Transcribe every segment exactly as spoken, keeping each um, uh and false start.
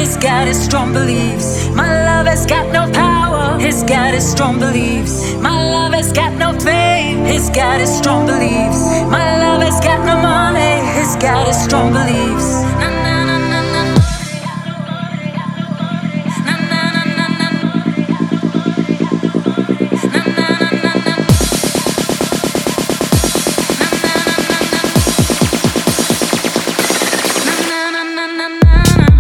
He's got his strong beliefs. My love has got no power. He's got his strong beliefs. My love has got no fame. He's got his strong beliefs. My love has got no money. He's got his strong beliefs. Na, na, na, na, na. Na, na, na, na, na. Na, na, na, na, na. Na, na, na, na, na.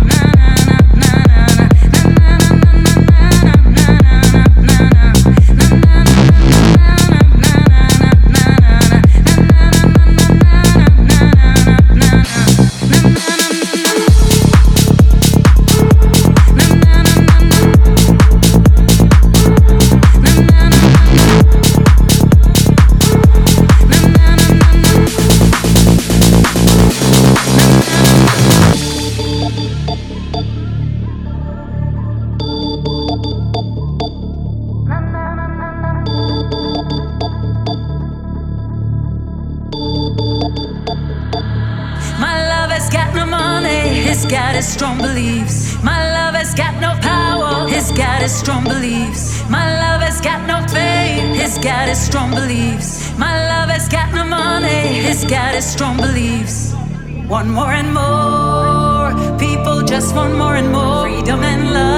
My love has got no money, he's got his strong beliefs. My love has got no power, he's got his strong beliefs. My love has got no fame, he's got his strong beliefs. My love has got no money, he's got his strong beliefs. Want more and more, people just want more and more freedom and love.